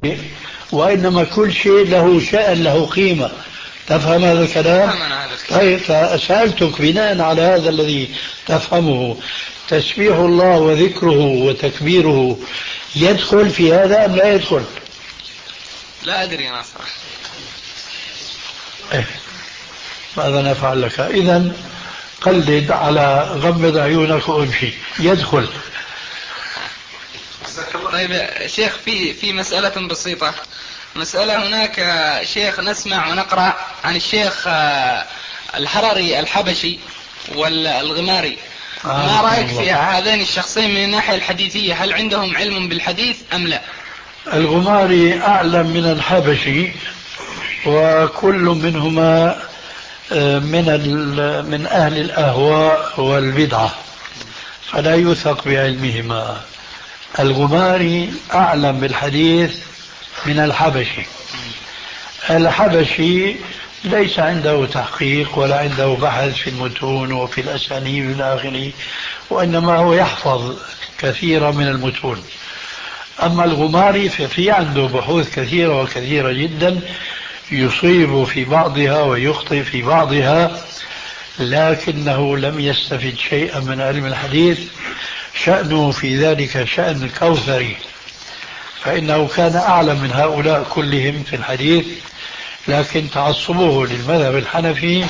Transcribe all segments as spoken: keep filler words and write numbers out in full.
وإنما كل شيء له شأن له قيمة. تفهم هذا الكلام؟ طيب، فسألتك بناء على هذا الذي تفهمه، تسبيح الله وذكره وتكبيره يدخل في هذا أم لا يدخل؟ لا أدري أنا صراحة. إيه. ماذا نفعل لك؟ إذن قلد على غمض عيونك وامشي، يدخل. طيب شيخ، في في مسألة بسيطة، مسألة هناك شيخ نسمع ونقرأ عن الشيخ الحرري الحبشي والغماري، ما رأيك في هذين الشخصين من الناحية الحديثية؟ هل عندهم علم بالحديث أم لا؟ الغماري أعلم من الحبشي، وكل منهما من من أهل الأهواء والبدعة، فلا يوثق بعلمهما. الغماري أعلم بالحديث من الحبشي. الحبشي ليس عنده تحقيق ولا عنده بحث في المتون وفي الأسانيد إلى آخره، وإنما هو يحفظ كثيرا من المتون. أما الغماري ففي عنده بحوث كثيرة وكثيرة جدا، يصيب في بعضها ويخطئ في بعضها، لكنه لم يستفد شيئا من علم الحديث. شأنه في ذلك شأن الكوثري، فإنه كان أعلم من هؤلاء كلهم في الحديث، لكن تعصبه للمذهب الحنفي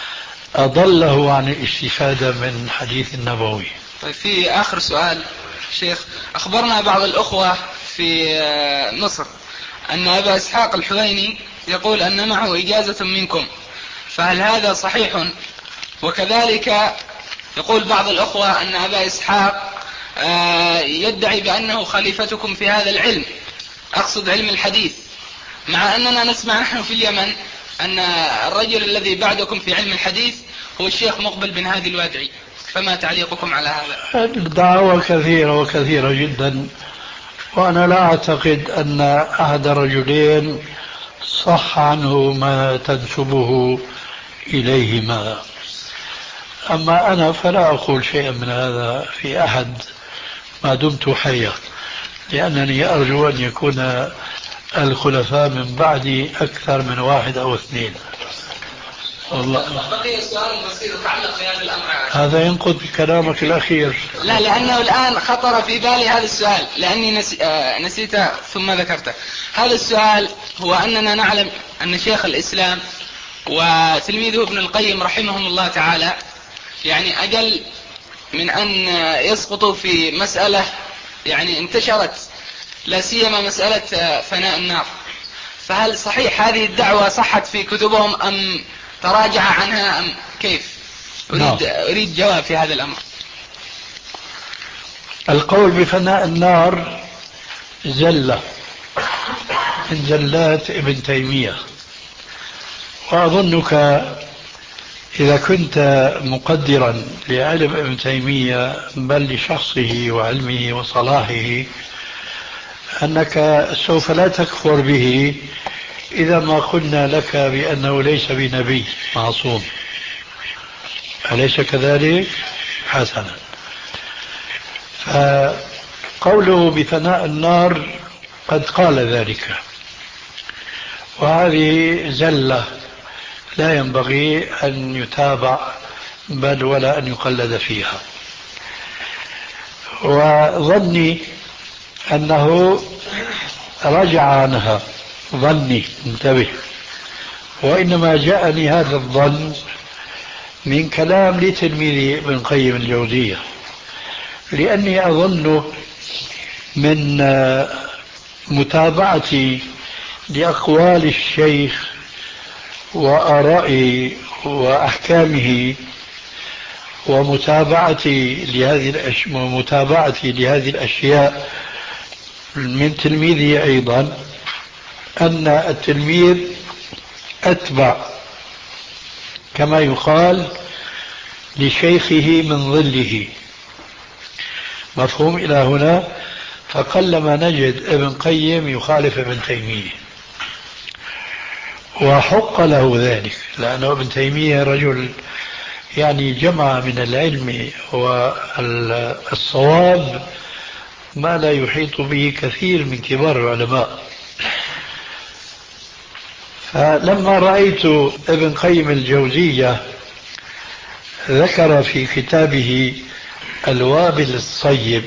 أضله عن الاستفادة من حديث النبوي. طيب، في آخر سؤال شيخ، أخبرنا بعض الأخوة في مصر أن أبا إسحاق الحويني يقول أن معه إجازة منكم، فهل هذا صحيح؟ وكذلك يقول بعض الأخوة أن أبا إسحاق يدعي بأنه خليفتكم في هذا العلم، أقصد علم الحديث، مع أننا نسمع نحن في اليمن أن الرجل الذي بعدكم في علم الحديث هو الشيخ مقبل بن هادي الوادعي، فما تعليقكم على هذا؟ الدعوة كثيرة وكثيرة جدا، وأنا لا أعتقد أن أحد رجلين صح عنه ما تنسبه إليهما. أما أنا فلا أقول شيئا من هذا في أحد ما دمت حيا، لأنني أرجو أن يكون الخلفاء من بعدي أكثر من واحد أو اثنين. والله بقي سؤال بسيط يتعلق بهذا الأمر. هذا ينقض كلامك الأخير. لا، لأنه الآن خطر في بالي هذا السؤال، لأني نسي... آه نسيته ثم ذكرته. هذا السؤال هو أننا نعلم أن شيخ الإسلام وتلميذه ابن القيم رحمهم الله تعالى يعني أقل من أن يسقطوا في مسألة يعني انتشرت، لا سيما مسألة فناء النار. فهل صحيح هذه الدعوة صحت في كتبهم أم تراجع عنها أم كيف؟ أريد, أريد جواب في هذا الأمر. القول بفناء النار زلة من زلات ابن تيمية، وأظنك إذا كنت مقدرا لعلم ابن تيمية بل لشخصه وعلمه وصلاحه أنك سوف لا تكفر به إذا ما قلنا لك بأنه ليس بنبي معصوم، أليس كذلك؟ حسنا. فقوله بفناء النار قد قال ذلك، وهذه زلة لا ينبغي أن يتابع بل ولا أن يقلد فيها. وظني أنه رجع عنها، ظني، انتبه، وإنما جاءني هذا الظن من كلام لتلميذي ابن قيم الجوزية، لأني أظن من متابعتي لأقوال الشيخ وآرائه وأحكامه ومتابعتي لهذه الأش... ومتابعتي لهذه الأشياء من تلميذه أيضا، أن التلميذ أتبع كما يقال لشيخه من ظله. مفهوم إلى هنا؟ فقلما نجد ابن قيم يخالف ابن تيمية، وحق له ذلك، لأنه ابن تيمية رجل يعني جمع من العلم والصواب ما لا يحيط به كثير من كبار العلماء. فلما رأيت ابن قيم الجوزية ذكر في كتابه الوابل الصيب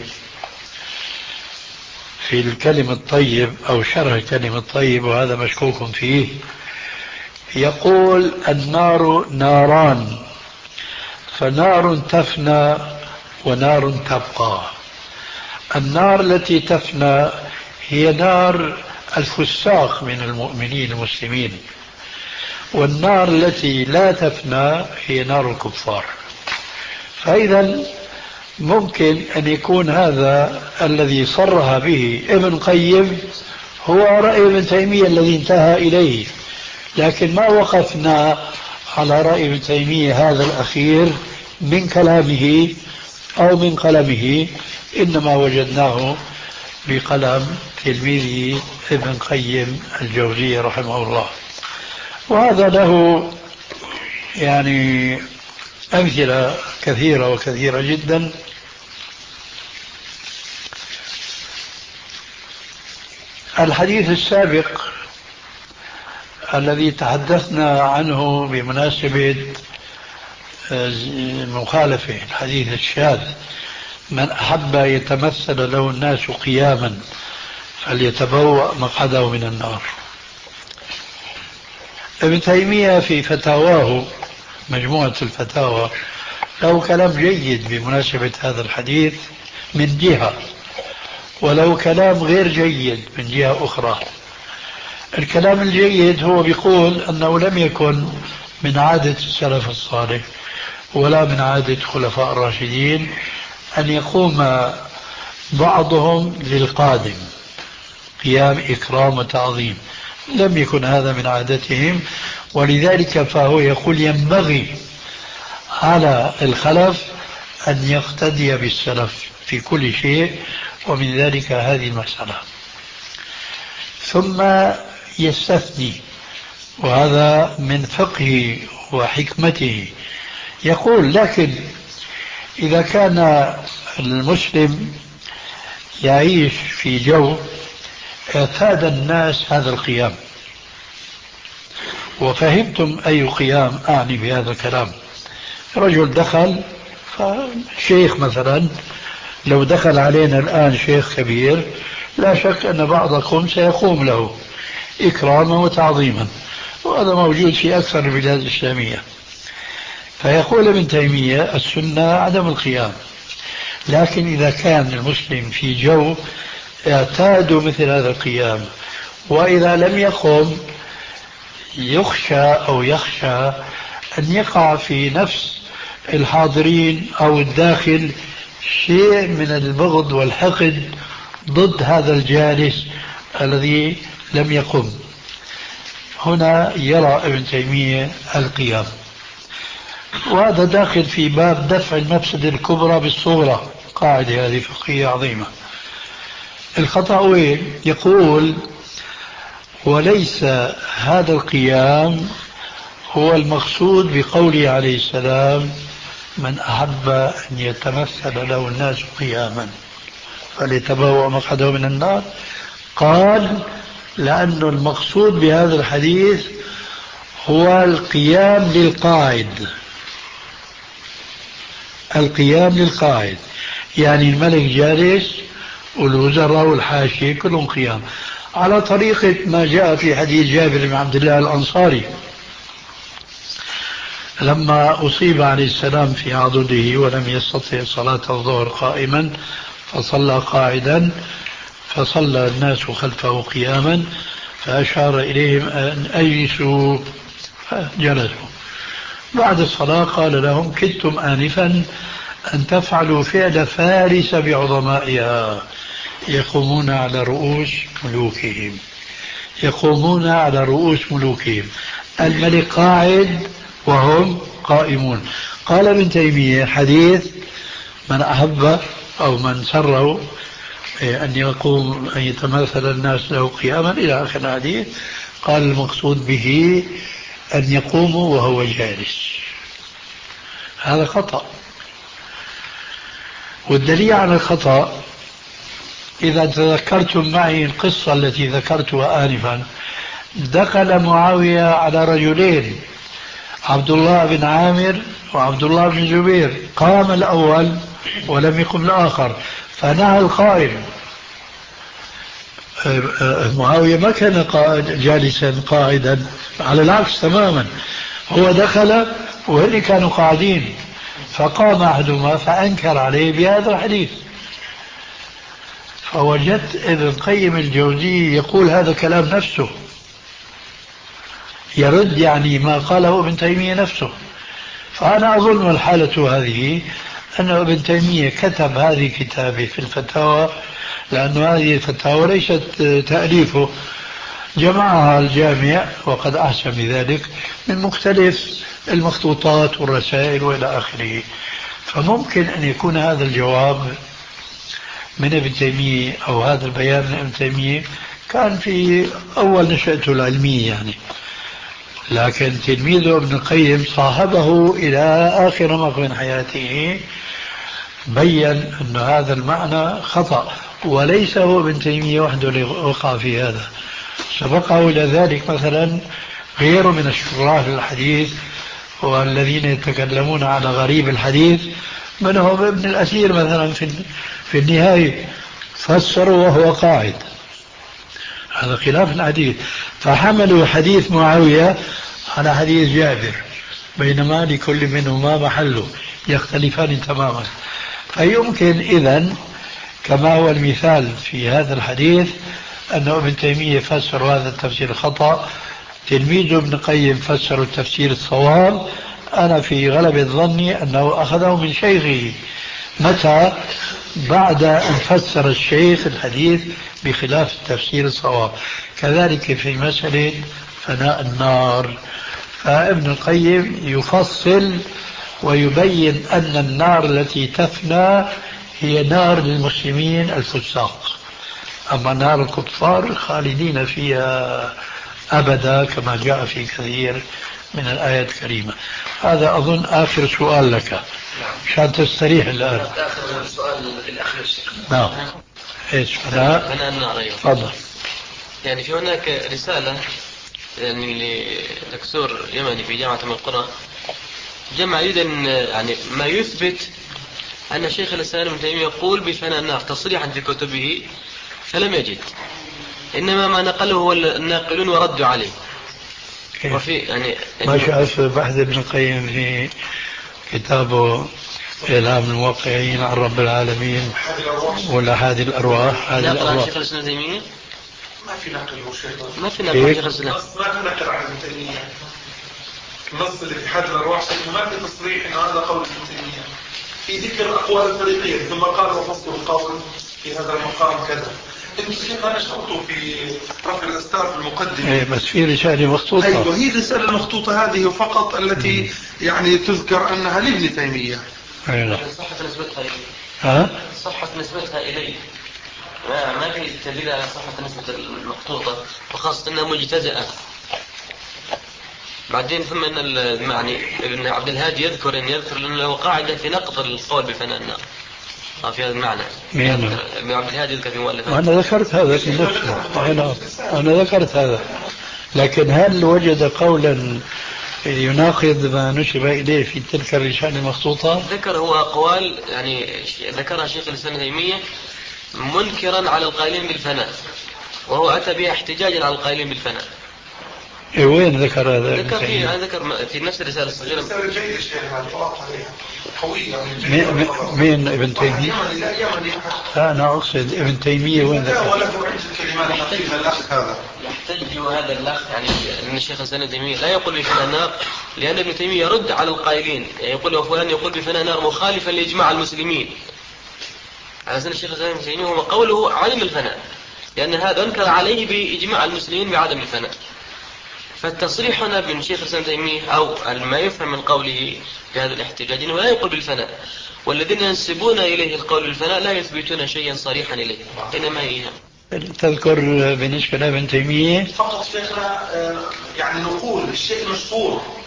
في الكلم الطيب أو شرح كلمة الطيب، وهذا مشكوك فيه، يقول النار ناران، فنار تفنى ونار تبقى. النار التي تفنى هي نار الفساق من المؤمنين المسلمين، والنار التي لا تفنى هي نار الكفار. فإذا ممكن أن يكون هذا الذي صرح به ابن قيم هو رأي ابن تيمية الذي انتهى إليه، لكن ما وقفنا على رأي ابن تيمية هذا الأخير من كلامه أو من قلمه، إنما وجدناه بقلم تلميذه ابن قيم الجوزية رحمه الله. وهذا له يعني أمثلة كثيرة وكثيرة جدا. الحديث السابق الذي تحدثنا عنه بمناسبة المخالفة، الحديث الشاذ: من أحب يتمثل له الناس قياما فليتبوأ مقعده من النار. ابن تيمية في فتاواه مجموعة الفتاوى له كلام جيد بمناسبة هذا الحديث من جهة، ولو كلام غير جيد من جهة أخرى. الكلام الجيد هو بيقول أنه لم يكن من عادة السلف الصالح ولا من عادة الخلفاء الراشدين أن يقوم بعضهم للقادم قيام إكرام وتعظيم، لم يكن هذا من عادتهم، ولذلك فهو يقول ينبغي على الخلف أن يقتدي بالسلف في كل شيء، ومن ذلك هذه المسألة. ثم يستثني، وهذا من فقهه وحكمته، يقول: لكن إذا كان المسلم يعيش في جو اعتاد الناس هذا القيام، وفهمتم أي قيام أعني بهذا الكلام. رجل دخل، شيخ مثلا، لو دخل علينا الآن شيخ كبير لا شك أن بعضكم سيقوم له إكراما وتعظيما، وهذا موجود في أكثر البلاد الإسلامية. فيقول ابن تيمية: السنة عدم القيام، لكن إذا كان المسلم في جو اعتادوا مثل هذا القيام، وإذا لم يقم يخشى أو يخشى أن يقع في نفس الحاضرين أو الداخل شيء من البغض والحقد ضد هذا الجالس الذي لم يقم. هنا يرى ابن تيمية القيام، وهذا داخل في باب دفع المفسدة الكبرى بالصغرى، قاعدة هذه فقهية عظيمة. الخطأ وين؟ يقول: وليس هذا القيام هو المقصود بقوله عليه السلام: من أحب أن يتمثل له الناس قياما فليتبوأ مقعده من النار. قال: لأن المقصود بهذا الحديث هو القيام للقائد، القيام للقائد، يعني الملك جالس والوزراء والحاشية كلهم قيام، على طريقة ما جاء في حديث جابر بن عبد الله الأنصاري لما أصيب عليه السلام في عضده ولم يستطع صلاة الظهر قائما فصلى قاعدا، فصلى الناس خلفه قياما، فأشار إليهم أن أجلسوا فجلسوا. بعد الصلاة قال لهم: كدتم آنفا أن تفعلوا فعل فارس بعظمائها، يقومون على رؤوس ملوكهم، يقومون على رؤوس ملوكهم، الملك قاعد وهم قائمون. قال ابن تيمية: حديث من أحب أو من سره أن يقوم أن يتمثل الناس له قياما إلى آخر الحديث، قال المقصود به أن يقوموا وهو جالس. هذا خطأ، والدليل على الخطأ إذا تذكرتم معي القصة التي ذكرتها آنفا دخل معاوية على رجلين، عبد الله بن عامر وعبد الله بن جبير، قام الأول ولم يقم الآخر فنهى القائم. معاوية ما كان قائد جالسا قاعدا، على العكس تماما، هو دخل وهن كانوا قاعدين، فقام أحدهما فأنكر عليه بهذا الحديث. فوجدت ابن قيم الجوزي يقول هذا كلام نفسه، يرد يعني ما قاله ابن تيمية نفسه. فأنا أظن الحالة هذه أن ابن تيمية كتب هذه كتابه في الفتاوى، لأن هذه الفتاوى ليست تأليفه، جمعها الجامع وقد أحسن بذلك من مختلف المخطوطات والرسائل وإلى آخره. فممكن أن يكون هذا الجواب من ابن تيمية أو هذا البيان من ابن تيمية كان في أول نشأته العلمية يعني، لكن تلميذه ابن القيم صاحبه إلى آخر مقام من حياته بين أن هذا المعنى خطأ، وليس هو ابن تيمية وحده اللي وقع في هذا، سبقه إلى ذلك مثلا غيره من الشراح للحديث والذين يتكلمون على غريب الحديث، منهم ابن الأثير مثلا في في النهاية فسروا وهو قاعد، هذا خلاف الحديث. فحملوا حديث معاوية على حديث جابر، بينما لكل منهما محله، يختلفان تماما. فيمكن إذن كما هو المثال في هذا الحديث أن ابن تيمية فسر هذا التفسير الخطأ، تلميذه ابن قيم فسر التفسير الصواب. أنا في غلبة ظني أنه أخذه من شيخه، متى؟ بعد أن فسر الشيخ الحديث بخلاف التفسير الصواب. كذلك في مسألة فناء النار، فابن القيم يفصل ويبين أن النار التي تفنى هي نار للمسلمين الفساق، أما نار الكفار خالدين فيها أبدا كما جاء في كثير من الآيات الكريمة. هذا أظن آخر سؤال لك عشان تستريح الآن. آخر سؤال الأخير الشيخ. نعم. إيش فناء؟ فناء النار. أيوة. تفضل. يعني في هناك رسالة يعني لدكتور يمني في جامعة أم القرى، جمع يريد يعني ما يثبت أن شيخ الإسلام ابن تيمية يقول بفناء النار تصريحا في كتبه، فلم يجد، إنما ما نقله هو الناقلون وردوا عليه. وفي يعني ما شاف بحث ابن القيم في كتابه إعلام الموقعين عن رب العالمين ولا هذه الأرواح؟ هذه الأرواح شيخ الإسلام ابن تيمية ما في نقل ما في نقل شيخ الإسلام، ما في نقل عن ابن تيمية. النص اللي في حد الأرواح ما في تصريح إن هذا قول ابن تيمية، في ذكر أقوال الفريقين، ثم قال وفصل القول في هذا المقام كذا. انتم شيخنا نشرتوا في رفع الأستار في المقدمة. ايه بس في رسالة مخطوطة. ايوه هي الرسالة المخطوطة هذه فقط التي م. يعني تذكر أنها لابن تيمية. ايوه. صحة نسبتها إليه. ها؟ صحة نسبتها إليه. ما ما في دليل على صحة نسبة المخطوطة، وخاصة أنها مجتزئة. بعدين ثم أن المعني ابن عبد الهادي يذكر أن يذكر أنه له قاعدة في نقض القول بفناء النار. في هذا المعنى. مين؟ ابن عبد الهادي يذكر في مؤلفات. أنا ذكرت هذا في نفسه. أنا أنا ذكرت هذا، لكن هل وجد قولا يناقض ما نسب إليه في تلك الرسالة المخطوطة؟ ذكر هو أقوال يعني ذكرها شيخ الإسلام ابن تيمية منكرا على القائلين بالفناء، وهو أتى بها احتجاجا على القائلين بالفناء. إيه وين ذكر هذا؟ ذكر في ذكر في نفس الرسالة الصغيرة. رسالة جيدة شيخنا طلعت عليها قوية. مين, مين ابن تيمية؟ أنا أقصد ابن تيمية وين ذكر؟ وله عدة كلمات فيها الأخ هذا. يحتج هذا الأخ يعني أن الشيخ الإسلام ابن تيمية لا يقول بفناء النار، لأن ابن تيمية يرد على القائلين، يعني يقول وفلان يقول بفناء النار مخالفا لإجماع المسلمين. على سن الشيخ الإسلام ابن تيمية هو قوله عدم الفناء، لأن هذا أنكر عليه بإجماع المسلمين بعدم الفناء. فالتصريح هنا من شيخ الإسلام ابن تيمية أو ما يفهم من قوله في هذا الاحتجاج أنه لا يقول بالفناء، والذين ينسبون إليه القول بالفناء لا يثبتون شيئا صريحا إليه، إنما هي تذكر بالنسبة لابن تيمية فقط شيخنا يعني نقول الشيء المشهور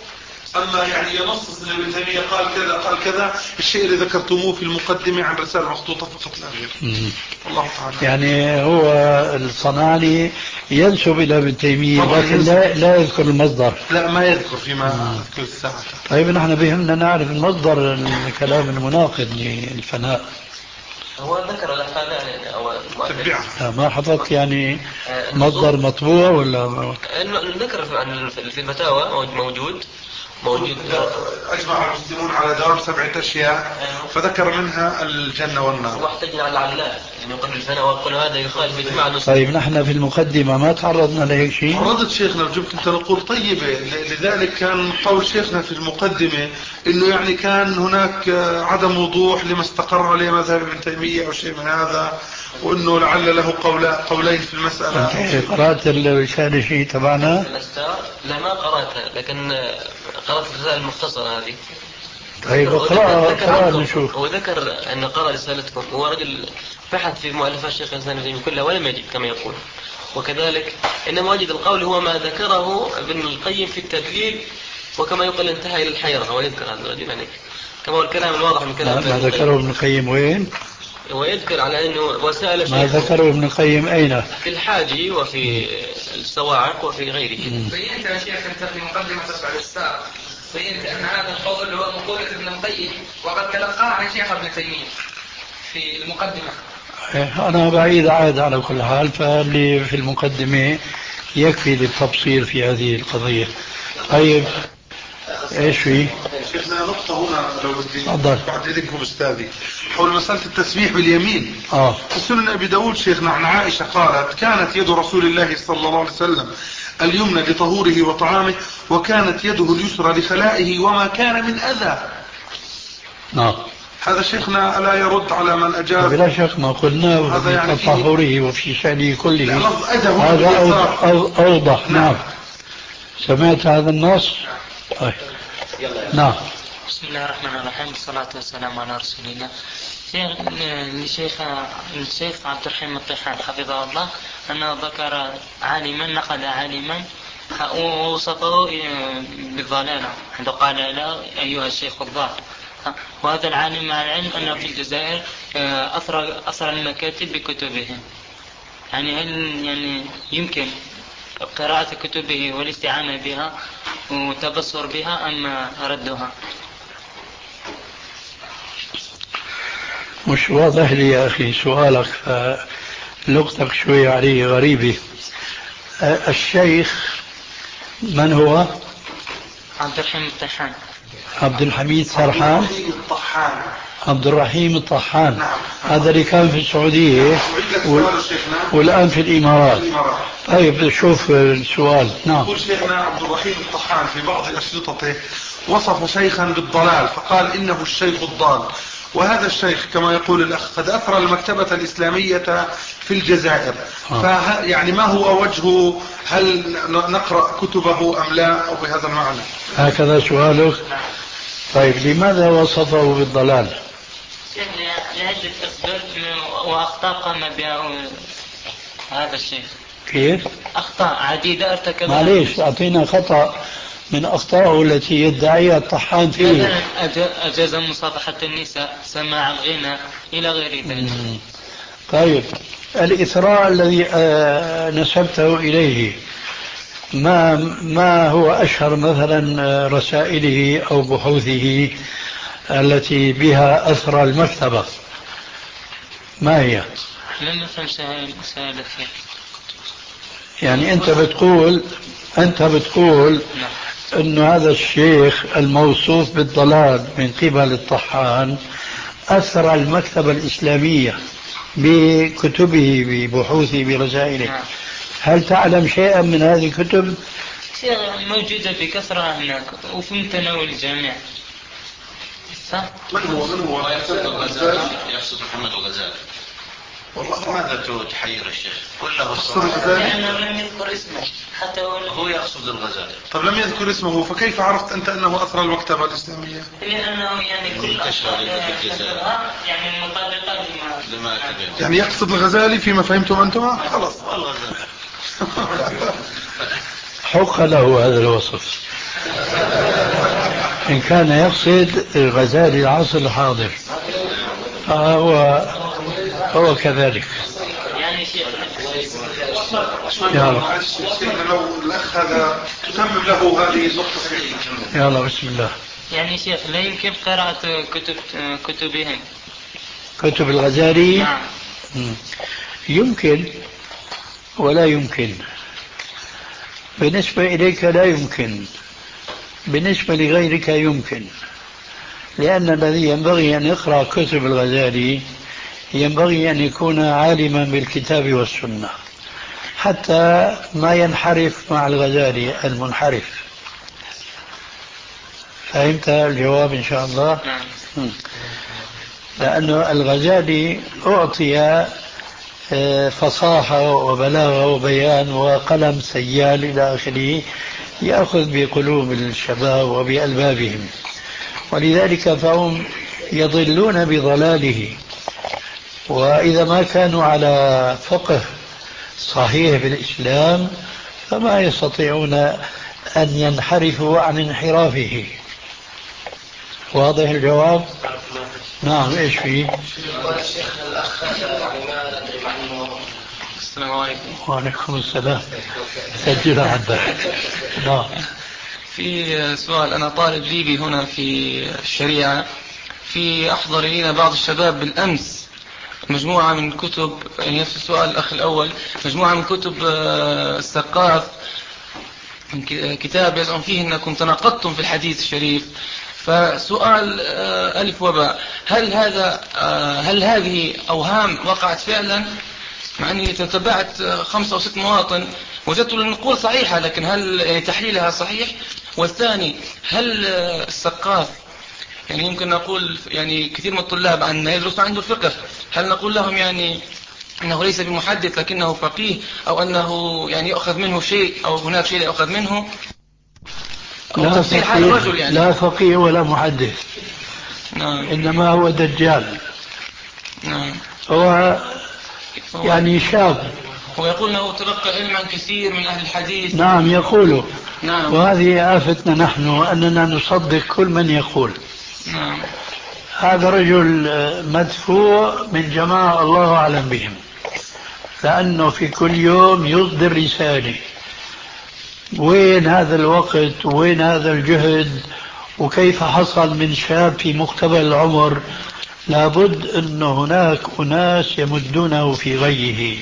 أما يعني ينصص أن ابن تيمية قال كذا قال كذا، الشيء اللي ذكرتموه في المقدمة عن رسالة مخطوطة فقط لا غير. الله تعالى. يعني هو الصنعاني ينسب إلى ابن تيمية لكن لا, لا يذكر المصدر. لا ما يذكر فيما أذكر الساعة. طيب نحن بهمنا نعرف المصدر الكلام المناقض للفناء. هو ذكر الأحكام يعني أو تبعها. ما حفظت يعني مصدر مطبوع ولا؟ ذكر في الفتاوى موجود موجود. أجمع المسلمون على دوام سبعة أشياء فذكر منها الجنة والنار. واحتجنا على العلاء يعني يقول الفناء ويقول هذا يخالف إجماع المسلمين. طيب نحن في المقدمة ما تعرضنا لهيك شيء؟ تعرضت شيخنا وجبت أنت نقول طيبة، لذلك كان قول شيخنا في المقدمة إنه يعني كان هناك عدم وضوح لما استقر عليه مذهب ابن تيمية أو شيء من هذا، وإنه لعل له قولين في المسألة. قرأت الرسالة شيء تبعنا؟ لا ما قرأتها لكن قرأت الرسالة المختصرة هذه. طيب اقرأها نشوف. هو ذكر أن قرأ رسالتكم، هو رجل بحث في مؤلفات الشيخ الإسلام ابن تيمية كلها ولم يجد كما يقول، وكذلك إنما وجد القول هو ما ذكره ابن القيم في التدليل، وكما يقول انتهى إلى الحيرة. ويذكر هذا الرجل يعني كما هو الكلام الواضح من كلام ما ذكره ابن القيم وين؟ ويذكر على أنه وسائل ما ذكره ابن القيم أين؟ في الحاجي وفي الصواعق وفي غيره. بينت يا شيخ أنت في مقدمة تسبع الإستار بينت أن هذا القول هو مقولة ابن القيم وقد تلقاه عن شيخ ابن تيمية في المقدمة. أنا بعيد عاد على كل حال، فاللي في المقدمة يكفي للتبصير في هذه القضية. طيب ايش في؟ شيخنا نقطة هنا لو بدي تفضل. بعد إذنكم أستاذي حول مسألة التسبيح باليمين. آه. في سنن أبي داود شيخنا عن عائشة قالت كانت يد رسول الله صلى الله عليه وسلم اليمنى لطهوره وطعامه، وكانت يده اليسرى لخلائه وما كان من أذى. نعم. هذا شيخنا لا يرد على من أجاب. بلا شك ما قلنا في يعني تطهره وفي شأنه كله. هذا أوضح, أوضح. نعم. نعم. سمعت هذا النص؟ طيب. نعم. بسم الله الرحمن الرحيم، والصلاة والسلام على رسول الله. لشيخ الشيخ عبد الرحيم الطيحان حفظه الله أنه ذكر عالما نقل عالما ووصفه بالضلالة عند قال لا أيها الشيخ الضال. وهذا العالم مع العلم أنه في الجزائر أثر أثر المكاتب بكتبه. يعني هل يعني يمكن قراءة كتبه والاستعانة بها وتبصر بها أم ردها؟ مش واضح لي يا أخي سؤالك، لغتك شوي عليه غريبة. الشيخ من هو؟ عبد الرحيم الطحان. عبد الحميد سرحان. الطحان. عبد الرحيم الطحان. نعم. هذا اللي كان في السعودية و... والآن في الإمارات. طيب شوف السؤال. نعم. يقول شيخنا عبد الرحيم الطحان في بعض أشرطته وصف شيخا بالضلال فقال إنه الشيخ الضال، وهذا الشيخ كما يقول الأخ قد أثر المكتبة الإسلامية في الجزائر. آه. فه... يعني ما هو وجهه؟ هل نقرأ كتبه أم لا، أو بهذا المعنى؟ هكذا سؤالك. طيب لماذا وصفه بالضلال؟ لعدة أسباب وأخطاء قام بها هذا الشيخ. كيف؟ أخطاء عديدة ارتكبها. معليش أعطينا خطأ من أخطائه التي يدعيها الطحان فيه. أجاز مصافحة النساء، سماع الغنى، إلى غير ذلك. طيب الإثراء الذي نسبته إليه ما ما هو أشهر مثلا رسائله أو بحوثه التي بها أثر المكتبة؟ ما هي؟ لم نفهم سؤالك. يعني أنت بتقول أنت بتقول أن هذا الشيخ الموصوف بالضلال من قبل الطحان أثر المكتبة الإسلامية بكتبه ببحوثه برسائله. هل تعلم شيئا من هذه الكتب؟ موجودة بكثرة هناك وفي متناول الجميع. من هو من هو يقصد الغزالي؟ يقصد محمد الغزالي. والله ماذا تحير الشيخ؟ كله لأنه لم يذكر اسمه حتى هو يقصد الغزالي. طب لم يذكر اسمه فكيف عرفت أنت أنه أثر المكتبة الإسلامية؟ لأنه يعني كل أشهر يعني مطابقة لما يعني يقصد الغزالي فيما فهمتم أنتم؟ خلاص الغزالي حق له هذا الوصف. إن كان يقصد الغزالي العصر الحاضر فهو هو كذلك. يعني شيخ يلا سيدنا لو الأخ هذا تتمم له هذه النقطة. يلا بسم الله. يعني شيخ لا يمكن قراءة كتب كتبهم كتب الغزالي نعم. يمكن ولا يمكن. بالنسبة إليك لا يمكن، بالنسبة لغيرك يمكن، لأن الذي ينبغي أن يقرأ كتب الغزالي ينبغي أن يكون عالما بالكتاب والسنة حتى ما ينحرف مع الغزالي المنحرف. فهمت الجواب إن شاء الله؟ نعم. لأن الغزالي أعطي فصاحة وبلاغة وبيان وقلم سيال إلى آخره يأخذ بقلوب الشباب وبألبابهم، ولذلك فهم يضلون بضلاله. وإذا ما كانوا على فقه صحيح بالإسلام فما يستطيعون أن ينحرفوا عن انحرافه. واضح الجواب؟ نعم. ايش فيه؟ الشيخ الأخ يعني ما ندري عنه. السلام عليكم. وعليكم السلام. سجل عندك. نعم. في سؤال، أنا طالب ليبي هنا في الشريعة، في أحضر إلينا بعض الشباب بالأمس مجموعة من كتب، يعني نفس السؤال الأخ الأول، مجموعة من كتب السقاف، من كتاب يزعم فيه أنكم تناقضتم في الحديث الشريف. فسؤال ألف وباء، هل هذا هل هذه أوهام وقعت فعلا؟ مع أني تتبعت خمسة أو ست مواطن وجدت النقول صحيحة، لكن هل يعني تحليلها صحيح؟ والثاني، هل السقاف يعني يمكن نقول يعني كثير من الطلاب عن يدرس عنده الفقه، هل نقول لهم يعني أنه ليس بمحدث لكنه فقيه، أو أنه يعني يأخذ منه شيء أو هناك شيء يأخذ منه؟ لا فقيه, يعني. لا فقيه ولا محدث. نعم. إنما هو دجال. نعم. هو يعني شاب. هو يقول أنه تلقى علما كثير من أهل الحديث. نعم يقوله. نعم. وهذه آفتنا نحن أننا نصدق كل من يقول. نعم. هذا رجل مدفوع من جماعة الله أعلم بهم، لأنه في كل يوم يصدر رسالة. وين هذا الوقت وين هذا الجهد؟ وكيف حصل من شاب في مقتبل العمر؟ لابد أن هناك أناس يمدونه في غيه.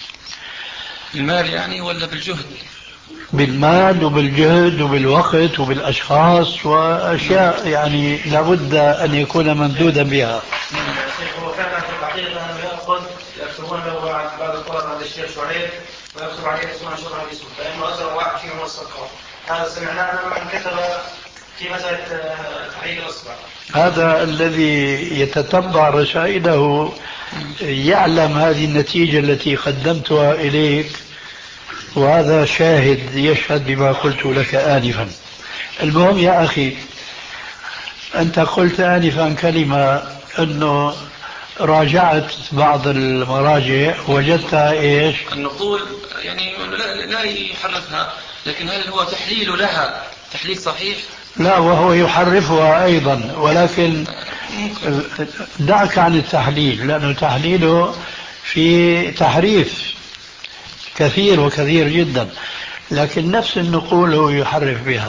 المال يعني ولا بالجهد؟ بالمال وبالجهد وبالوقت وبالأشخاص وأشياء يعني لابد أن يكون ممدودا بها. هو فعلا في الحقيقة أنه يأخذ يكتبون له بعض الطلب عند الشيخ شعيب ويكتب عليه اسمه شرح يوسف، لأنه أثر واحد فيه من السقاف. هذا سمعناه من كتب في مسألة تحليل الأصبع. هذا الذي يتتبع رسائله يعلم هذه النتيجة التي قدمتها إليك، وهذا شاهد يشهد بما قلت لك آنفا. المهم يا أخي، أنت قلت آنفا كلمة أنه راجعت بعض المراجع وجدتها إيش؟ النقول يعني لا, لا يحرفها، لكن هل هو تحليل لها تحليل صحيح؟ لا، وهو يحرفها أيضا، ولكن دعك عن التحليل، لأنه تحليله في تحريف كثير وكثير جدا، لكن نفس النقول هو يحرف بها.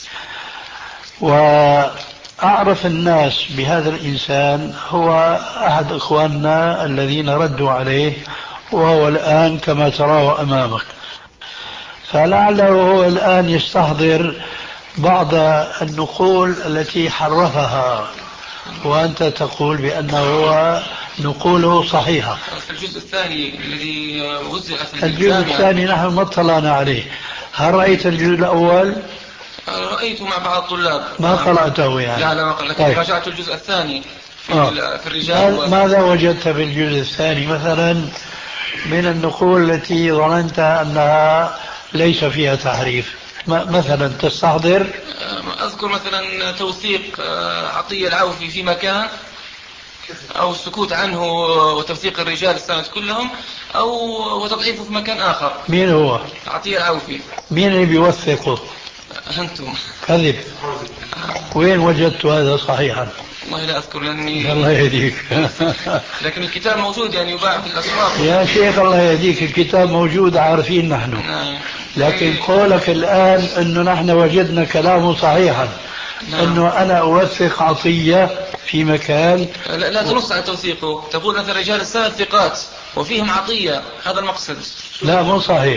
وأعرف الناس بهذا الإنسان هو أحد إخواننا الذين ردوا عليه، وهو الآن كما تراه أمامك، فلعله هو الآن يستحضر بعض النقول التي حرفها، وأنت تقول بأنه هو نقوله صحيحة. الجزء الثاني الذي وزع في الجزء الثاني نحن ما اطلعنا عليه. هل رأيت الجزء الأول؟ رأيته مع بعض الطلاب. ما قرأته يعني؟ لا لا ما قرأت، لكن راجعت الجزء الثاني في, آه. في الرجال. و... ماذا وجدت في الجزء الثاني مثلا من النقول التي ظننت أنها ليس فيها تحريف؟ مثلا تستحضر؟ أذكر مثلا توثيق عطية العوفي في مكان، أو السكوت عنه وتوثيق الرجال السنة كلهم، أو وتضعيفه في مكان آخر. مين هو؟ عطية العوفي. مين اللي بيوثقه؟ أنتم كذب. وين وجدت هذا صحيحا؟ والله لا أذكر لأني الله يهديك. لكن الكتاب موجود يعني يباع في الأسواق. يا شيخ الله يهديك، الكتاب موجود عارفين نحن. نعم. لكن قولك الآن أنه نحن وجدنا كلامه صحيحا. نعم. أنه أنا أوثق عطية في مكان. لا, لا تنص على توثيقه، تقول مثل رجال السنة ثقات وفيهم عطية، هذا المقصد. لا مو صحيح.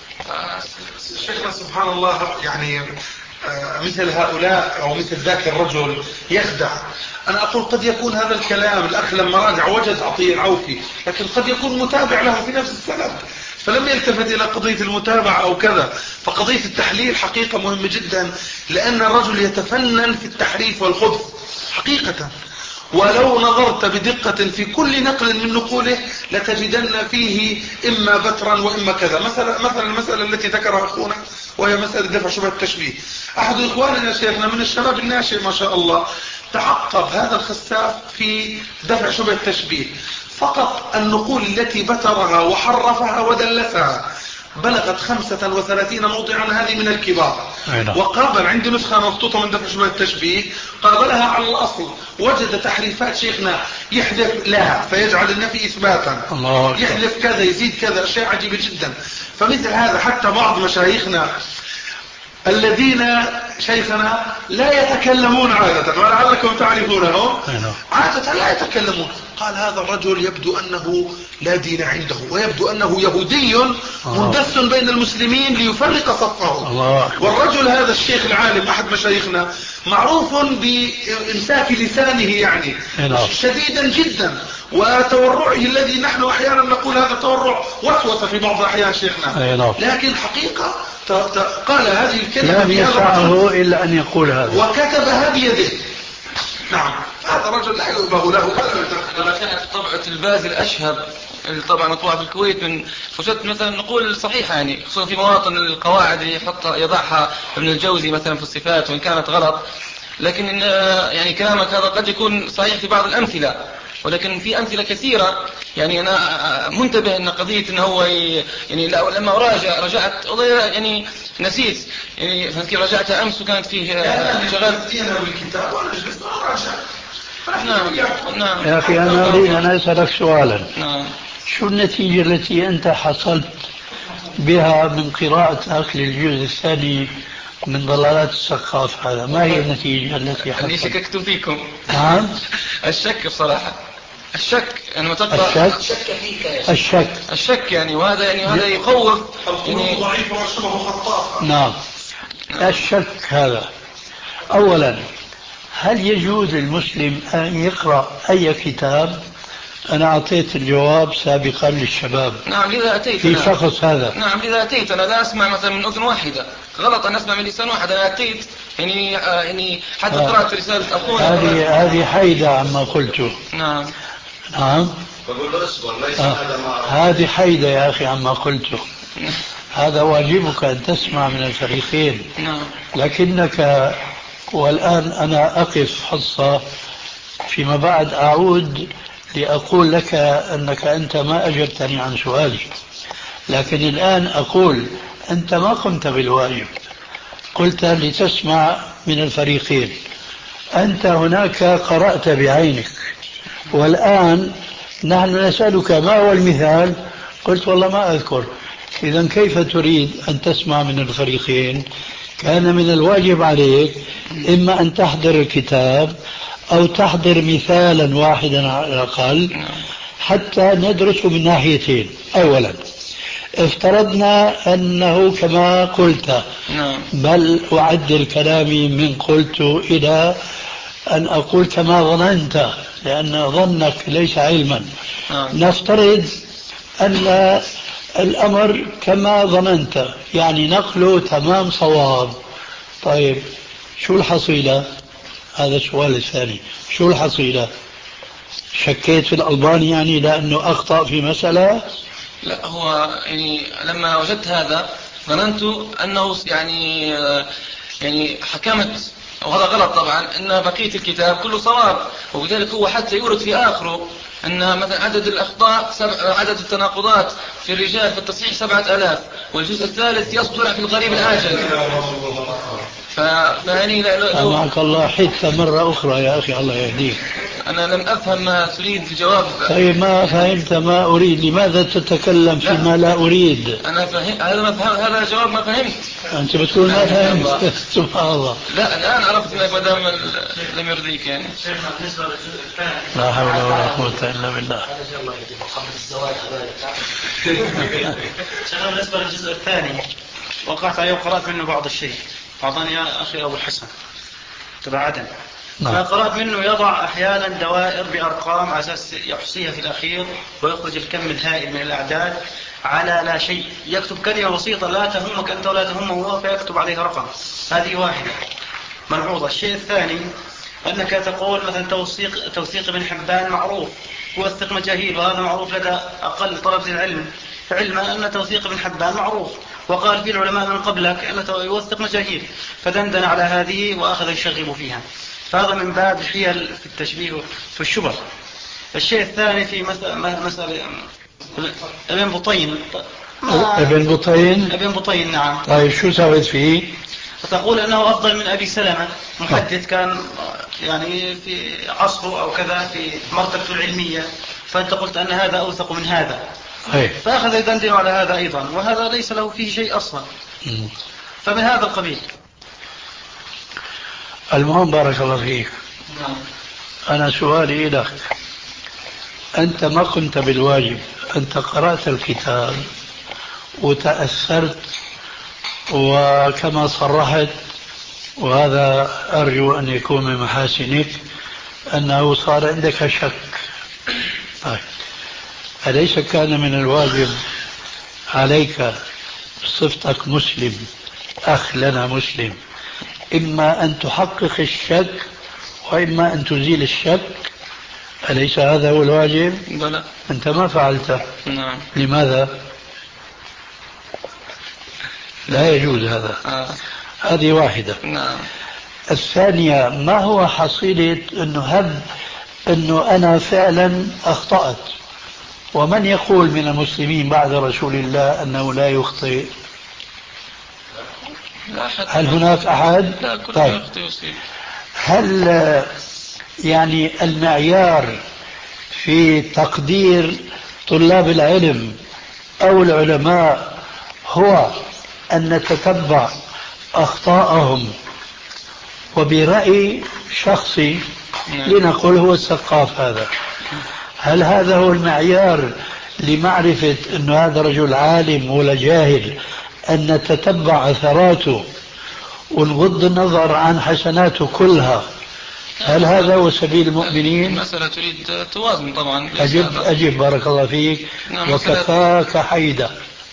شيخنا سبحان الله، يعني مثل هؤلاء أو مثل ذاك الرجل يخدع. أنا أقول قد يكون هذا الكلام الأخ لما راجع وجد عطية العوفي، لكن قد يكون متابع له في نفس السنة فلم يلتفت إلى قضية المتابعة أو كذا. فقضية التحليل حقيقة مهمة جدا، لأن الرجل يتفنن في التحريف والخبث حقيقة. ولو نظرت بدقة في كل نقل من نقوله لتجدن فيه إما بترا وإما كذا. مثلا مثلا المسألة التي ذكرها أخونا وهي مسألة دفع شبهة التشبيه. أحد إخواننا شيخنا من الشباب الناشئ ما شاء الله تعقب هذا الخساف في دفع شبهة التشبيه. فقط النقول التي بترها وحرفها ودلسها بلغت خمسة وثلاثين موضعا، هذه من الكبار. وقابل عندي نسخة مخطوطة من دفع شبهة التشبيه، قابلها على الأصل وجد تحريفات شيخنا، يحذف لا فيجعل النفي إثباتا، يحذف كذا يزيد كذا، أشياء عجيبة جدا. فمثل هذا حتى بعض مشايخنا الذين شيخنا لا يتكلمون عادة، ولعلكم تعرفونهم، عادة لا يتكلمون، قال هذا الرجل يبدو أنه لا دين عنده، ويبدو أنه يهودي مندس بين المسلمين ليفرق صفه. والرجل هذا الشيخ العالم أحد مشايخنا معروف بإمساك لسانه يعني شديدا جدا، وتورعه الذي نحن أحيانا نقول هذا تورع وسوسة في بعض الأحيان شيخنا، لكن حقيقة قال هذه الكلمة لا يسعه إلا أن يقول هذا وكتبها بيده. نعم، هذا رجل لا يؤبه له. لما كانت طبعة الباز الأشهب طبعا مطبوعة في الكويت، من وجدت مثلا نقول صحيحة يعني، خصوصا في مواطن القواعد يحط يضعها ابن الجوزي مثلا في الصفات وإن كانت غلط، لكن يعني كلامك هذا قد يكون صحيح في بعض الأمثلة، ولكن في أمثلة كثيرة. يعني أنا منتبه أن قضية أنه هو يعني لما راجع رجعت يعني نسيت يعني كيف رجعت أمس وكانت فيه شغال دينا بالكتاب وأنا جلست أراجع. نعم نعم. يا أخي أنا أريد أن أسألك سؤالا. نعم. شو النتيجة التي أنت حصلت بها من قراءتك للجزء الثاني من ضلالات السقاف هذا؟ ما هي النتيجة التي حصلت؟ أني شككت فيكم. نعم. الشك بصراحة، الشك أنا ما تقرأ الشك فيك الشك الشك يعني، وهذا يعني هذا يخوف يعني ضعيف وشبه خطاف. نعم. الشك هذا أولا، هل يجوز للمسلم أن يقرأ أي كتاب؟ أنا أعطيت الجواب سابقا للشباب. نعم لذا أتيت في شخص هذا. نعم لذا أتيت، أنا لا أسمع مثلا من أذن واحدة، غلط أن أسمع من لسان واحد. أنا أتيت يعني يعني حتى قرأت رسالة أخونا. هذه هذه حيدة عما قلته. نعم نعم. بقول له اصبر ليس آه. هذا ما هذه حيدة يا أخي عما قلته. هذا واجبك أن تسمع من الفريقين. نعم. لكنك والآن أنا أقف حصة، فيما بعد أعود لأقول لك أنك أنت ما أجبتني عن سؤالي، لكن الآن أقول أنت ما قمت بالواجب، قلت لتسمع من الفريقين. أنت هناك قرأت بعينك، والآن نحن نسألك ما هو المثال، قلت والله ما أذكر. إذن كيف تريد أن تسمع من الفريقين؟ كان من الواجب عليك إما أن تحضر الكتاب أو تحضر مثالا واحدا على الأقل حتى ندرسه من ناحيتين. أولا، افترضنا أنه كما قلت، بل أعدل كلامي من قلت إلى أن أقول كما ظننت، لأن ظنك ليس علما. نفترض أن الأمر كما ظننت، يعني نقله تمام صواب. طيب شو الحصيلة؟ هذا السؤال الثاني، شو الحصيلة؟ شكيت في الألباني يعني لأنه أخطأ في مسألة؟ لا، هو يعني لما وجدت هذا ظننت أنه يعني يعني حكمت، وهذا غلط طبعا، أن بقية الكتاب كله صواب، وبذلك هو حتى يورد في آخره أن مثلا عدد الأخطاء سبع عدد التناقضات في الرجال في التصحيح سبعة آلاف، والجزء الثالث يصدر في الغريب العاجل. فهني لا معك الله حتى مرة أخرى يا أخي الله يهديك. أنا لم أفهم ما تريد في الجواب. طيب ما فهمت ما أريد، لماذا تتكلم فيما لا أريد؟ أنا فهم هذا ما فهم هذا جواب ما فهمت. أنت بتقول ما فهمت. سبحان الله. لا الآن عرفت أنك ما دام لم يرضيك يعني. لا حول ولا قوة إلا بالله. شيخنا بالنسبة للجزء الثاني وقعت عليه وقرأت منه بعض الشيء، أعطاني يا أخي أبو الحسن تبع عدن. فقرأت منه يضع أحيانا دوائر بأرقام على أساس يحصيها في الأخير ويخرج الكم الهائل من الأعداد على لا شيء، يكتب كلمة بسيطة لا تهمك أنت ولا تهمه هو فيكتب عليها رقم. هذه واحدة ملحوظة. الشيء الثاني أنك تقول مثلا توثيق توثيق ابن حبان معروف، يوثق مجاهيل، وهذا معروف لدى أقل طلبة العلم، علما أن توثيق ابن حبان معروف، وقال في العلماء من قبلك أنه يوثق مجاهيل، فدندن على هذه وأخذ يشغب فيها. فهذا من باب حيل في التشبيه في الشبه. الشيء الثاني في مسألة ابن بطين. ابن بطين ابن بطين نعم. طيب شو سويت فيه؟ فتقول أنه أفضل من أبي سلمة، محدث كان يعني في عصره أو كذا في مرتبته العلمية، فأنت قلت أن هذا أوثق من هذا. أي. فأخذ يدندن على هذا أيضا، وهذا ليس له فيه شيء أصلا. فمن هذا القبيل. المهم بارك الله فيك. أنا سؤالي لك، أنت ما كنت بالواجب، أنت قرأت الكتاب وتأثرت، وكما صرحت وهذا أرجو أن يكون من محاسنك أنه صار عندك شك. طيب أليس كان من الواجب عليك صفتك مسلم أخ لنا مسلم إما أن تحقق الشك وإما أن تزيل الشك؟ أليس هذا هو الواجب؟ بلى. أنت ما فعلته. نعم. لماذا؟ لا يجوز هذا. آه. هذه واحدة. نعم. الثانية، ما هو حصيلة أنه هب أنه أنا فعلا أخطأت؟ ومن يقول من المسلمين بعد رسول الله أنه لا يخطئ؟ لا أحد. هل هناك أحد؟ لا كل طيب. يخطئ ويصيب. هل يعني المعيار في تقدير طلاب العلم أو العلماء هو أن نتتبع أخطاءهم وبرأي شخصي لنقول هو الثقاف هذا؟ هل هذا هو المعيار لمعرفة أن هذا رجل عالم ولا جاهل، أن نتتبع أثراته ونغض النظر عن حسناته كلها؟ هل هذا هو سبيل المؤمنين؟ المسألة تريد توازن طبعا. أجب أجب بارك الله فيك. نعم. وكفاك حيدة،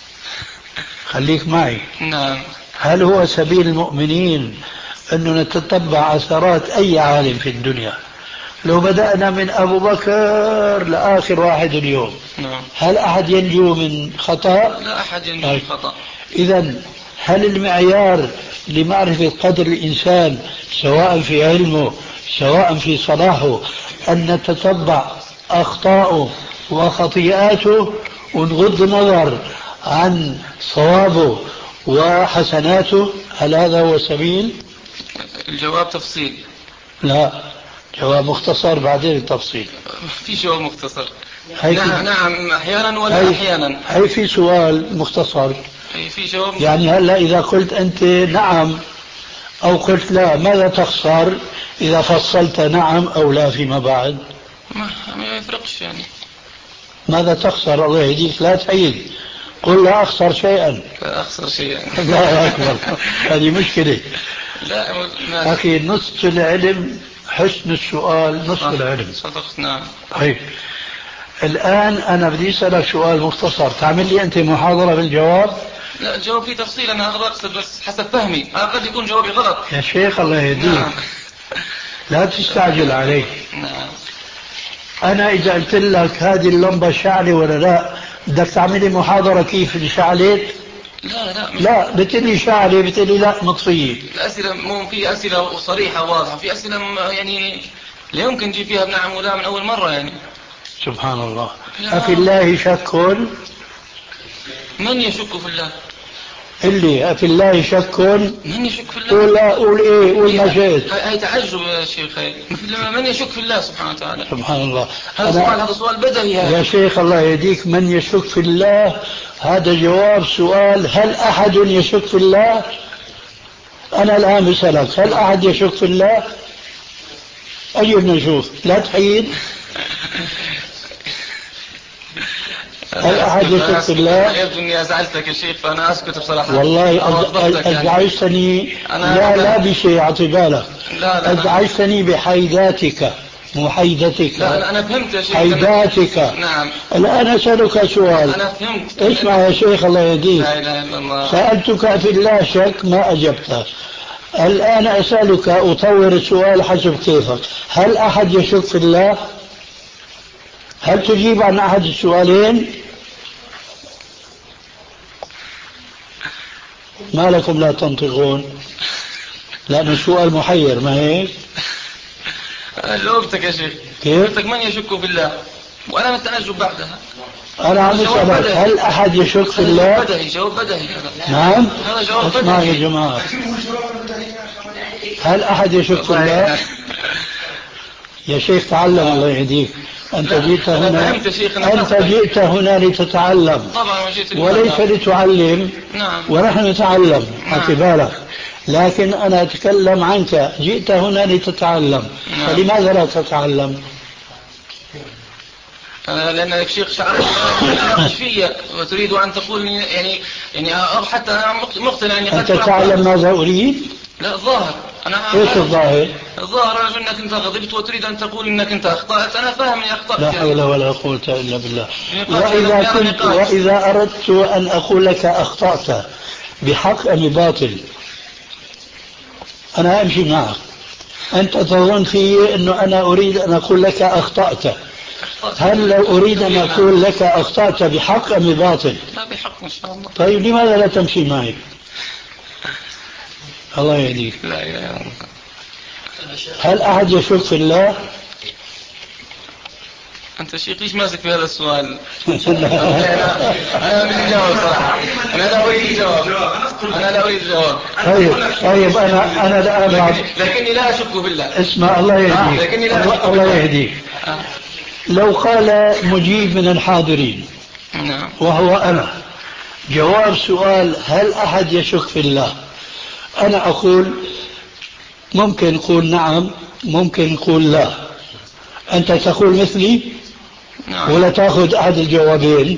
خليك معي. نعم. هل هو سبيل المؤمنين أنه نتتبع أثرات أي عالم في الدنيا؟ لو بدأنا من أبو بكر لآخر واحد اليوم، نعم. هل أحد ينجو من خطأ؟ لا أحد ينجو من خطأ. إذن هل المعيار لمعرفة قدر الإنسان سواء في علمه سواء في صلاحه أن نتتبع أخطاءه وخطيئاته ونغض النظر عن صوابه وحسناته؟ هل هذا هو السبيل؟ الجواب تفصيل. لا، جواب مختصر بعدين التفصيل. في جواب مختصر. نعم نعم أحيانا ولا أحيانا. هي في سؤال مختصر. في جواب. يعني هلا إذا قلت أنت نعم أو قلت لا، ماذا تخسر إذا فصلت نعم أو لا فيما بعد؟ ما ما يفرقش يعني. ماذا تخسر؟ الله يهديك، لا تعيد، قل لا أخسر شيئا. لا أخسر شيئا. لا أكبر. هذه مشكلة. لا ما... أخي نصف العلم حسن السؤال، نصف العلم. صدقت. نعم. طيب الآن أنا بدي أسألك سؤال مختصر، تعمل لي أنت محاضرة بالجواب؟ لا الجواب فيه تفصيل، أنا أقصد بس حسب فهمي، أنا قد يكون جوابي غلط. يا شيخ الله يهديك. نعم. لا تستعجل علي. نعم. أنا إذا قلت لك هذه اللمبة شعلة ولا لا، بدك تعملي محاضرة كيف شعلت؟ لا لا لا بتقولي شعلة، بتقولي لا مطفية. الأسئلة مو في أسئلة صريحة واضحة، في أسئلة يعني لا يمكن نجي فيها بنعم ولا من أول مرة يعني. سبحان الله. أفي الله شك؟ من يشك في الله؟ اللي أفي الله شك؟ من يشك في الله؟ قول لا، قول إيه، قول ما شئت. هاي تعجب يا شيخ. من يشك في الله سبحانه وتعالى؟ سبحان الله. هذا سؤال، هذا سؤال بدهي هذا. يا شيخ الله يهديك، من يشك في الله هذا جواب سؤال. هل أحد يشك في الله؟ أنا الآن بسألك، هل أحد يشك في الله؟ أجب نشوف، لا تحيد. هل أحد يشك في الله؟ يبدو أني أزعلتك يا شيخ، فأنا أسكت بصراحة. والله أزعجتني. لا لا بشيء، أعطي بالك. أزعجتني بحيداتك، محيدتك. لا أنا فهمت يا شيخ. حيداتك. نعم. الآن أسألك سؤال. أنا فهمت. اسمع يا شيخ الله يهديك. لا إله إلا الله. سألتك في الله شك، ما أجبت. الآن أسألك، أطور السؤال حسب كيفك. هل أحد يشك في الله؟ هل تجيب عن أحد السؤالين؟ ما لكم لا تنطقون؟ لأن السؤال محير، ما هيك؟ جاوبتك يا شيخ. كيف؟ قلتك من يشك في الله، وأنا متأجب بعدها. أنا عم أسألك، هل أحد يشك في الله؟ بدهي، جواب بدهي. نعم. هذا جواب بدهي. اسمع يا جماعة، هل أحد يشك في الله؟ يا شيخ تعلم الله يهديك. أنت جئت هنا، أنت جئت هنا لتتعلم. طبعا جئت وليس لتعلم. نعم. ونحن نتعلم، أعطي بالك. لكن أنا أتكلم عنك، جئت هنا لتتعلم. نعم. فلماذا لا تتعلم؟ لأن شيخ شعرت فيا وتريد أن تقول يعني يعني أو حتى أنا مقتنع أني أنت تعلم ماذا أريد؟ لا، الظاهر. أنا إيش الظاهر؟ الظاهر أنك أنت غضبت وتريد أن تقول أنك أنت أخطأت. أنا فاهم أني أخطأت. لا حول ولا قوة إلا بالله. وإذا كنت وإذا أردت أن أقول لك أخطأت بحق أم باطل، أنا أمشي معك. أنت تظن في أنه أنا أريد أن أقول لك أخطأت. هل لو أريد أن أقول لك أخطأت بحق أم باطل؟ لا، بحق إن شاء الله. طيب لماذا لا تمشي معي؟ الله يهديك. لا إله إلا الله. هل أحد يشك في الله؟ أنت شيخ ليش ماسك في هذا السؤال؟ أنا بدي جواب صراحة. أنا لا أريد الجواب. أنا لا أريد الجواب. طيب طيب أنا أنا الآن لكني لا أشك بالله. اسمع الله يهديك. لكني لا أشك الله يهديك. لو قال مجيب من الحاضرين نعم. وهو أنا، جواب سؤال هل أحد يشك في الله، أنا أقول ممكن نقول نعم، ممكن نقول لا. أنت تقول مثلي نعم. ولا تأخذ أحد الجوابين؟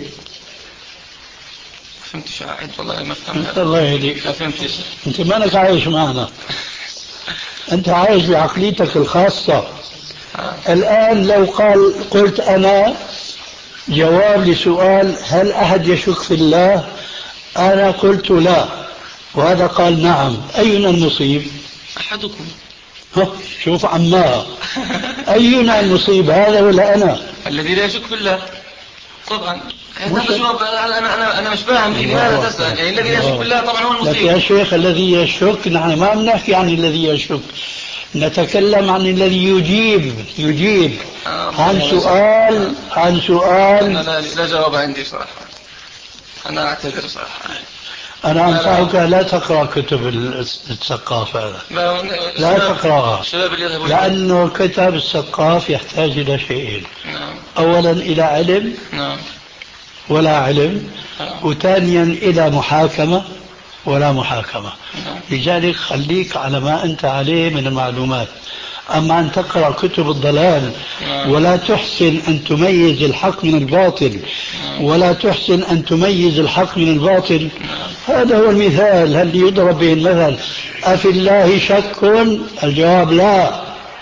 فهمتش عاد والله ما فهمت. الله يهديك. ما فهمتش. أنت مانك عايش معنا، أنت عايش بعقليتك الخاصة. الآن لو قال قلت أنا جواب لسؤال هل أحد يشك في الله، أنا قلت لا وهذا قال نعم، أينا المصيب؟ أحدكم. شوف عماه، أينا المصيب، هذا ولا أنا؟ الذي لا يشك في الله طبعا. هذا جواب. أنا أنا أنا مش فاهم لماذا تسأل. يعني الذي لا يشك في الله طبعا هو المصيب. لكن يا شيخ الذي يشك، نحن ما بنحكي عن الذي يشك، نتكلم عن الذي يجيب يجيب عن سؤال عن سؤال. أنا لا جواب عندي صراحة. أنا أعتذر صراحة. أنا أنصحك لا تقرأ كتب الثقافة، لا, لا تقرأها، لأنه لأنه كتاب الثقاف يحتاج إلى شيئين. نعم. أولا إلى علم. نعم. ولا علم. نعم. وثانيا إلى محاكمة ولا محاكمة. نعم. لذلك خليك على ما أنت عليه من المعلومات. أما أن تقرأ كتب الضلال ولا تحسن أن تميز الحق من الباطل ولا تحسن أن تميز الحق من الباطل، هذا هو المثال الذي يضرب به المثل. أفي الله شك؟ الجواب لا.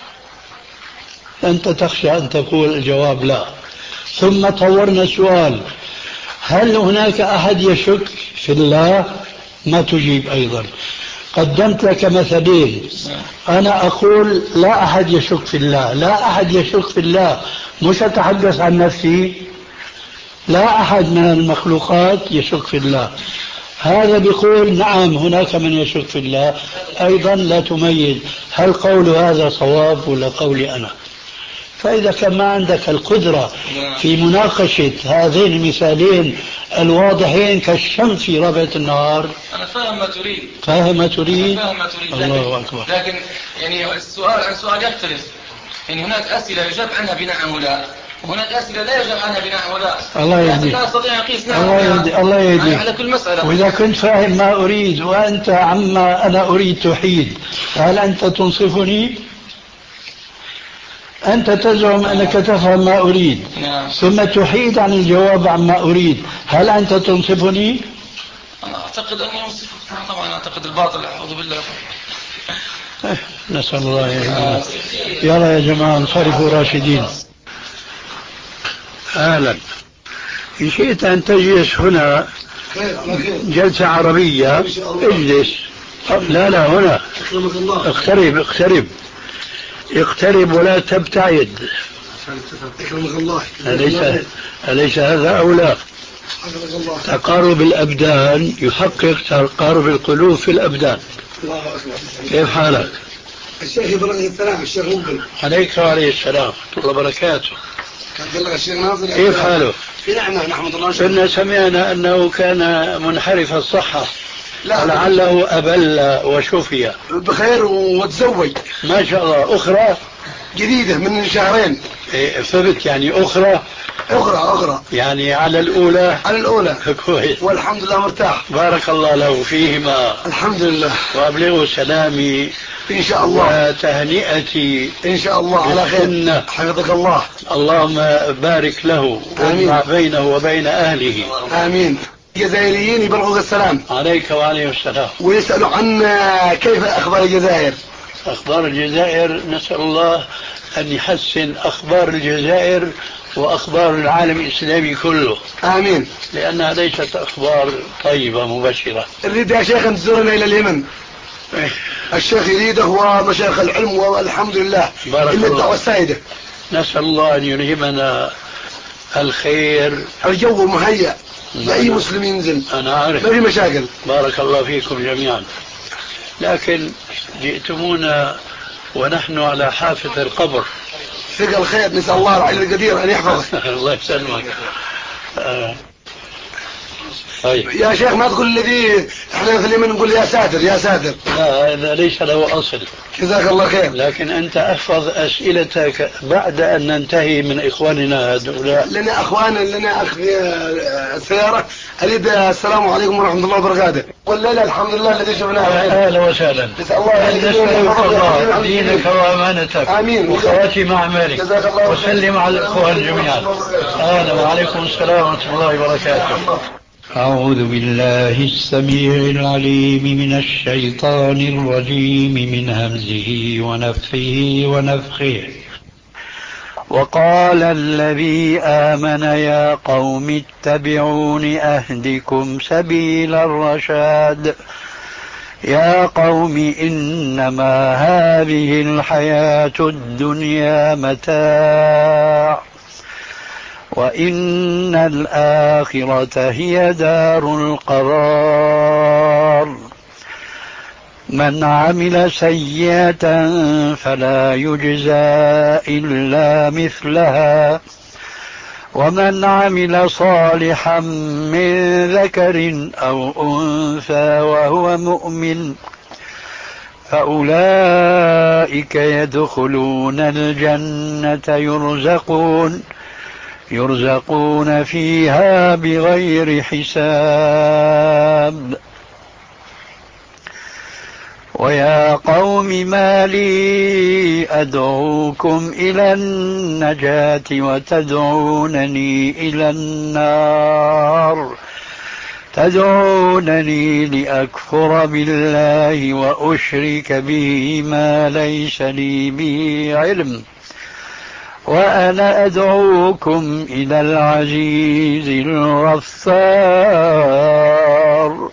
أنت تخشى أن تقول الجواب لا. ثم طورنا السؤال هل هناك أحد يشك في الله؟ ما تجيب أيضا. قدمت لك مثلين، أنا أقول لا أحد يشك في الله، لا أحد يشك في الله، مش أتحدث عن نفسي، لا أحد من المخلوقات يشك في الله. هذا بيقول نعم هناك من يشك في الله، أيضا لا تميز هل قول هذا صواب ولا قولي أنا. فإذا كان ما عندك القدرة في مناقشة هذين المثالين الواضحين كالشمس في ربعة النهار. أنا فاهم ما تريد فاهم ما تريد فاهم ما تريد الله أكبر. لكن يعني السؤال عن سؤال يختلف. يعني هناك أسئلة يجاب عنها بناء هؤلاء وهناك أسئلة لا يجاب عنها بناء هؤلاء. الله يهديك. لا أستطيع أن أقيس الله يهديك. الله يهديك. على كل مسألة. وإذا كنت فاهم ما أريد وأنت عما أنا أريد تحيد، هل أنت تنصفني؟ أنت تزعم أنك تفهم ما أريد ثم تحيد عن الجواب عما أريد، هل أنت تنصفني؟ أنا أعتقد أني أنصفك. طبعا أعتقد الباطل، أعوذ بالله. نسأل الله يهدينا. يلا يا جماعة انصرفوا راشدين. أهلا. إن شئت أن تجلس هنا جلسة عربية اجلس. لا لا هنا اقترب اقترب اقترب ولا تبتعد. أليس, أليس هذا أولى؟ تقارب الأبدان يحقق تقارب القلوب في الأبدان. كيف حالك؟ الشيخ إبراهيم السلام. الشيخ مقبل عليك وعليه السلام ورحمة الله وبركاته. الشيخ ناصر كيف حاله؟ في نعمة نحمد الله. كنا سمعنا أنه كان منحرف الصحة لعله أبل وشفي بخير وتزوج ما شاء الله. أخرى جديدة من شهرين. إيه فبت يعني أخرى أخرى أخرى يعني على الأولى. على الأولى كويس والحمد لله مرتاح. بارك الله له فيهما الحمد لله. وأبلغوا سلامي إن شاء الله وتهنئتي إن شاء الله على خير. حفظك الله. اللهم بارك له واجمع بينه وبين أهله. آمين. جزائريين يبلغوا السلام عليك وعليه السلام ويسألوا عن كيف أخبار الجزائر. أخبار الجزائر نسأل الله أن يحسن أخبار الجزائر وأخبار العالم الإسلامي كله. آمين. لأنها ليست أخبار طيبة مبشرة. نريد يا شيخ أن تزورنا إلى اليمن. الشيخ يريده ومشايخ العلم والحمد لله إلا الدعوة السائدة. نسأل الله أن يلهمنا الخير. الجو مهيأ لأي مسلم ينزل. أنا عارف ما في مشاكل. بارك الله فيكم جميعا. لكن جئتمونا ونحن على حافة القبر. فيك الخير. نسأل الله العلي القدير أن يحفظك. الله يسلمك. آه. طيب. يا شيخ ما تقول الذي احنا في اليمن نقول يا ساتر يا ساتر. لا هذا ليس له أصل. جزاك الله خير. لكن أنت احفظ أسئلتك بعد أن ننتهي من إخواننا هؤلاء. لنا أخوانا لنا أخ في السيارة. أريد السلام عليكم ورحمة الله وبركاته. والليلة الحمد لله الذي شفناه. أهلا وسهلا. نسأل الله أن نسألك الله دينك وأمانتك. آمين. وخواتم أعمالك. وسلم على الإخوان جميعا. أهلا وعليكم السلام ورحمة الله وبركاته. أعوذ بالله السميع العليم من الشيطان الرجيم من همزه ونفخه ونفخه. وقال الذي آمن يا قوم اتبعون أهدكم سبيل الرشاد يا قوم إنما هذه الحياة الدنيا متاع وإن الآخرة هي دار القرار من عمل سيئة فلا يجزى إلا مثلها ومن عمل صالحا من ذكر أو أنثى وهو مؤمن فأولئك يدخلون الجنة يرزقون يرزقون فيها بغير حساب ويا قوم ما لي أدعوكم إلى النجاة وتدعونني إلى النار تدعونني لأكفر بالله وأشرك به ما ليس لي به علم وأنا أدعوكم إلى العزيز الغفار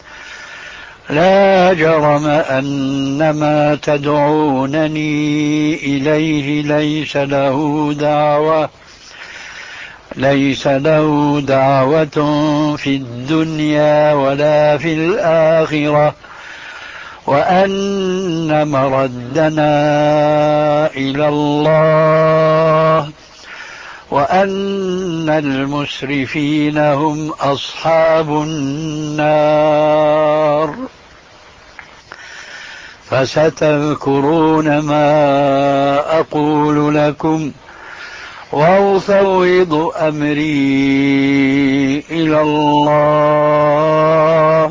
لا جرم أن ما تدعونني إليه ليس له دعوة ليس له دعوة في الدنيا ولا في الآخرة وأن مردنا إلى الله وأن المسرفين هم أصحاب النار. فستذكرون ما أقول لكم وأفوض أمري إلى الله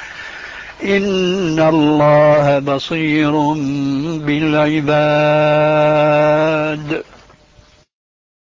إن الله بصير بالعباد.